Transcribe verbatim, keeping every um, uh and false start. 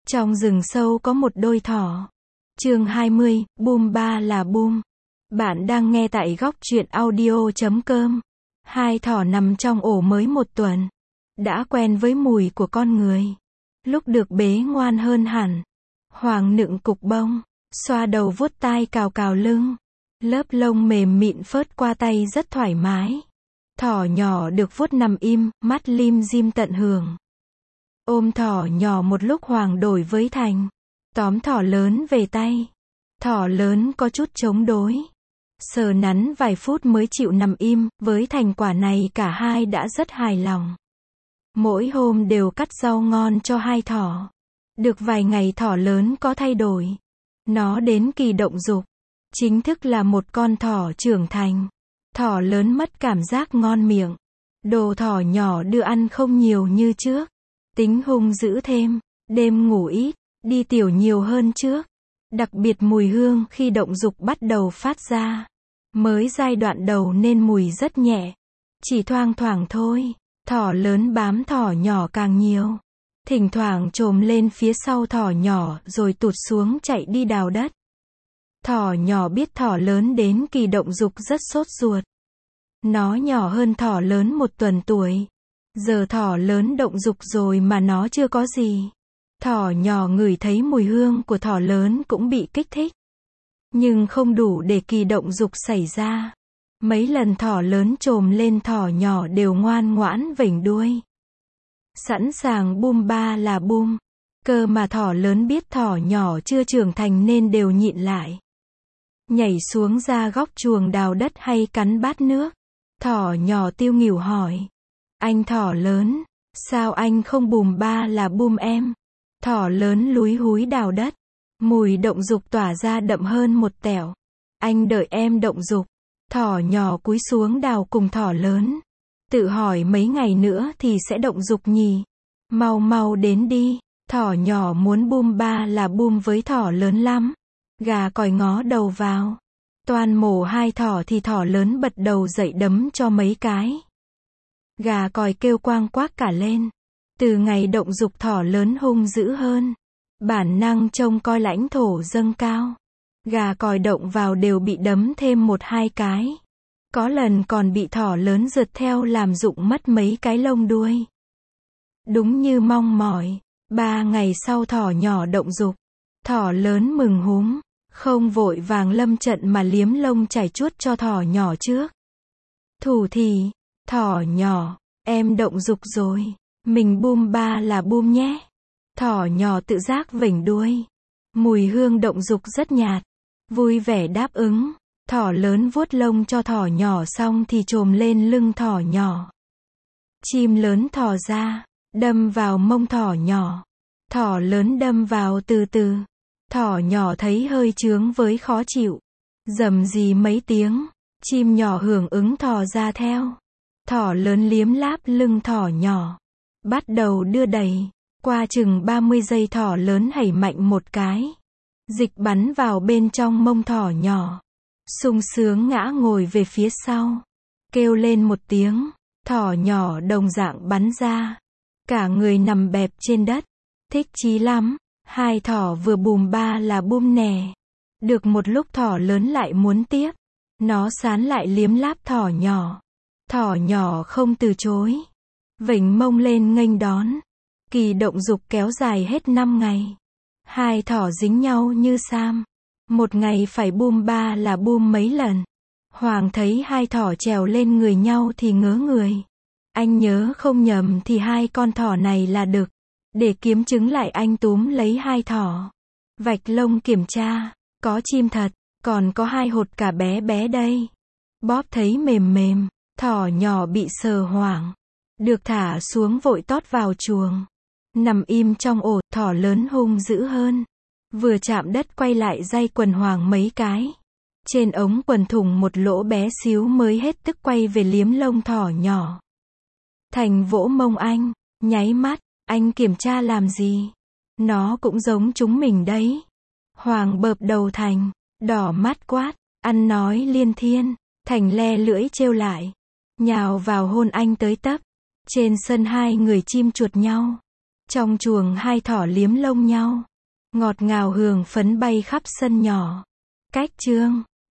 Trong rừng sâu có một đôi thỏ. Chương hai mươi, Boom ba là Boom. Bạn đang nghe tại góc truyện audio chấm com. Hai thỏ nằm trong ổ mới một tuần. Đã quen với mùi của con người. Lúc được bế ngoan hơn hẳn. Hoàng nựng cục bông, xoa đầu vuốt tai cào cào lưng. Lớp lông mềm mịn phớt qua tay rất thoải mái. Thỏ nhỏ được vuốt nằm im, mắt lim dim tận hưởng. Ôm thỏ nhỏ một lúc Hoàng đổi với Thành. Tóm thỏ lớn về tay. Thỏ lớn có chút chống đối. Sờ nắn vài phút mới chịu nằm im, với thành quả này cả hai đã rất hài lòng. Mỗi hôm đều cắt rau ngon cho hai thỏ. Được vài ngày thỏ lớn có thay đổi. Nó đến kỳ động dục. Chính thức là một con thỏ trưởng thành. Thỏ lớn mất cảm giác ngon miệng. Đồ thỏ nhỏ đưa ăn không nhiều như trước. Tính hung dữ thêm. Đêm ngủ ít. Đi tiểu nhiều hơn trước. Đặc biệt mùi hương khi động dục bắt đầu phát ra. Mới giai đoạn đầu nên mùi rất nhẹ. Chỉ thoang thoảng thôi. Thỏ lớn bám thỏ nhỏ càng nhiều. Thỉnh thoảng chồm lên phía sau thỏ nhỏ rồi tụt xuống chạy đi đào đất. Thỏ nhỏ biết thỏ lớn đến kỳ động dục rất sốt ruột. Nó nhỏ hơn thỏ lớn một tuần tuổi. Giờ thỏ lớn động dục rồi mà nó chưa có gì. Thỏ nhỏ ngửi thấy mùi hương của thỏ lớn cũng bị kích thích. Nhưng không đủ để kỳ động dục xảy ra. Mấy lần thỏ lớn chồm lên thỏ nhỏ đều ngoan ngoãn vểnh đuôi. Sẵn sàng Boom ba là Boom. Cơ mà thỏ lớn biết thỏ nhỏ chưa trưởng thành nên đều nhịn lại. Nhảy xuống ra góc chuồng đào đất hay cắn bát nước. Thỏ nhỏ tiêu nghỉu hỏi. Anh thỏ lớn, sao anh không Boom ba là Boom em? Thỏ lớn lúi húi đào đất. Mùi động dục tỏa ra đậm hơn một tẹo. Anh đợi em động dục. Thỏ nhỏ cúi xuống đào cùng thỏ lớn. Tự hỏi mấy ngày nữa thì sẽ động dục nhỉ? Mau mau đến đi. Thỏ nhỏ muốn Boom ba là Boom với thỏ lớn lắm. Gà còi ngó đầu vào. Toàn mổ hai thỏ thì thỏ lớn bật đầu dậy đấm cho mấy cái. Gà còi kêu quang quác cả lên. Từ ngày động dục thỏ lớn hung dữ hơn. Bản năng trông coi lãnh thổ dâng cao. Gà còi động vào đều bị đấm thêm một hai cái. Có lần còn bị thỏ lớn rượt theo làm rụng mất mấy cái lông đuôi. Đúng như mong mỏi. Ba ngày sau thỏ nhỏ động dục. Thỏ lớn mừng húm. Không vội vàng lâm trận mà liếm lông chảy chuốt cho thỏ nhỏ trước. Thủ thì. Thỏ nhỏ. Em động dục rồi. Mình Boom ba là Boom nhé. Thỏ nhỏ tự giác vểnh đuôi. Mùi hương động dục rất nhạt. Vui vẻ đáp ứng. Thỏ lớn vuốt lông cho thỏ nhỏ xong thì chồm lên lưng thỏ nhỏ. Chim lớn thò ra. Đâm vào mông thỏ nhỏ. Thỏ lớn đâm vào từ từ. Thỏ nhỏ thấy hơi chướng với khó chịu. Rầm rì mấy tiếng. Chim nhỏ hưởng ứng thò ra theo. Thỏ lớn liếm láp lưng thỏ nhỏ. Bắt đầu đưa đẩy. Qua chừng ba mươi giây thỏ lớn hẩy mạnh một cái. Dịch bắn vào bên trong mông thỏ nhỏ. Sung sướng ngã ngồi về phía sau. Kêu lên một tiếng. Thỏ nhỏ đồng dạng bắn ra. Cả người nằm bẹp trên đất. Thích chí lắm. Hai thỏ vừa Boom ba là Boom nè. Được một lúc thỏ lớn lại muốn tiếp. Nó sán lại liếm láp thỏ nhỏ. Thỏ nhỏ không từ chối. Vểnh mông lên nghênh đón. Kỳ động dục kéo dài hết năm ngày. Hai thỏ dính nhau như sam. Một ngày phải Boom ba là Boom mấy lần. Hoàng thấy hai thỏ trèo lên người nhau thì ngớ người. Anh nhớ không nhầm thì hai con thỏ này là đực. Để kiếm chứng lại anh túm lấy hai thỏ. Vạch lông kiểm tra. Có chim thật. Còn có hai hột cả bé bé đây. Bóp thấy mềm mềm. Thỏ nhỏ bị sờ hoảng. Được thả xuống vội tót vào chuồng. Nằm im trong ổ, thỏ lớn hung dữ hơn. Vừa chạm đất quay lại day quần Hoàng mấy cái. Trên ống quần thủng một lỗ bé xíu mới hết tức quay về liếm lông thỏ nhỏ. Thành vỗ mông anh, nháy mắt, anh kiểm tra làm gì? Nó cũng giống chúng mình đấy. Hoàng bợp đầu Thành, đỏ mắt quát, ăn nói liên thiên. Thành le lưỡi trêu lại. Nhào vào hôn anh tới tấp. Trên sân hai người chim chuột nhau. Trong chuồng hai thỏ liếm lông nhau. Ngọt ngào hương phấn bay khắp sân nhỏ. Cách chương